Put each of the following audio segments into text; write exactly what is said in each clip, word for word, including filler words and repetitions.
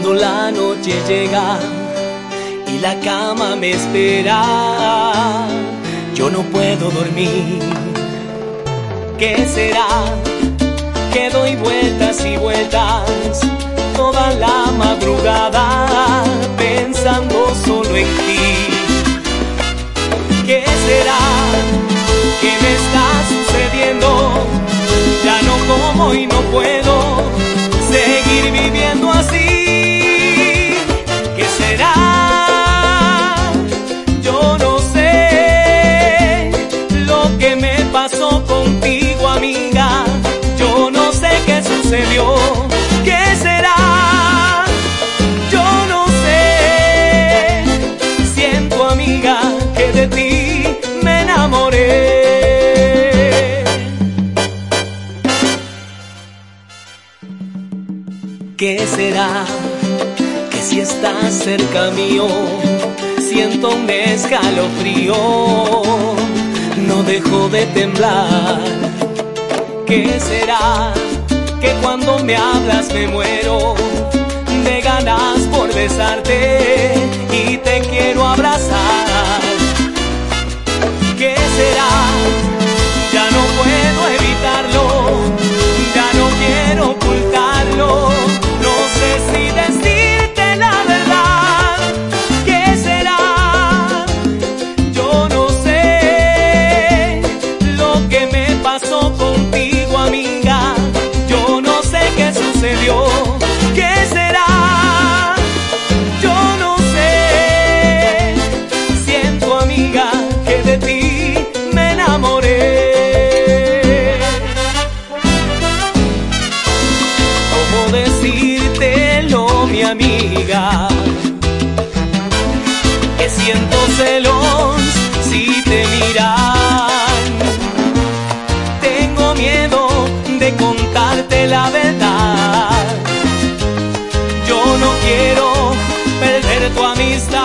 Cuando la noche llega y la cama me espera, yo no puedo dormir. ¿Qué será? Que doy vueltas y vueltas toda la madrugada pensando solo en ti. ¿Qué será? ¿Qué me está sucediendo? Ya no como y no puedo seguir viviendo así. ¿Qué será? Yo no sé lo que me pasó contigo, amiga. Yo no sé qué sucedió. ¿Qué será? Yo no sé. Siento, amiga, que de ti me enamoré. ¿Qué será? Que si estás cerca mío siento un escalofrío, no dejo de temblar. ¿Qué será? Que cuando me hablas me muero de ganas por besarte y te quiero abrazar. ¿Qué será? Ya no puedo evitarlo, ya no quiero ocultarlo. No sé si decirte la verdad. ¿Qué será? Yo no sé lo que me pasó contigo, amiga. Yo no sé qué sucedió. ¿Qué será? Yo no sé. Siento, amiga, que de ti me enamoré. ¿Cómo decírtelo, mi amiga? Que siento celos si te miran. Tengo miedo de contarte la verdad. Yo no quiero perder tu amistad.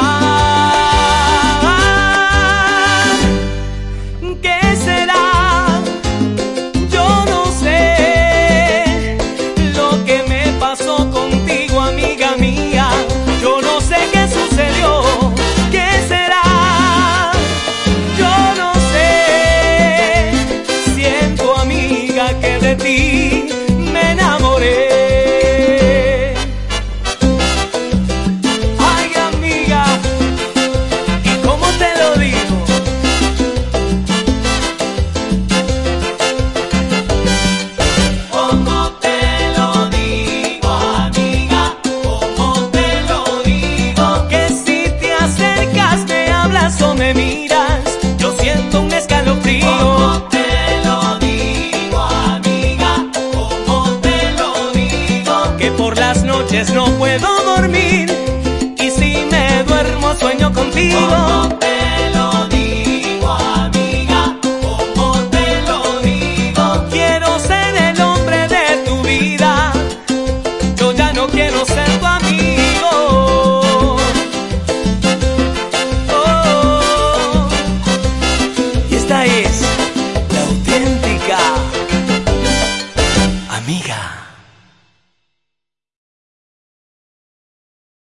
¿Qué será? Yo no sé lo que me pasó contigo, amiga mía. Yo no sé qué sucedió. ¿Qué será? Yo no sé. Siento, amiga, que de ti me enamoré. Ay, amiga, ¿y cómo te lo digo? ¿Cómo te lo digo, amiga? ¿Cómo te lo digo? Que si te acercas, me hablas o me miras, yo siento un escalofrío. ¿Cómo te lo digo, amiga? ¿Cómo te lo digo? Que por las noches no puedo dormir y si me duermo sueño contigo. ¿Cómo te lo digo, amiga? ¿Cómo te lo digo? Quiero ser el hombre de tu vida, yo ya no quiero ser tu amigo. Oh. Y esta es la auténtica amiga.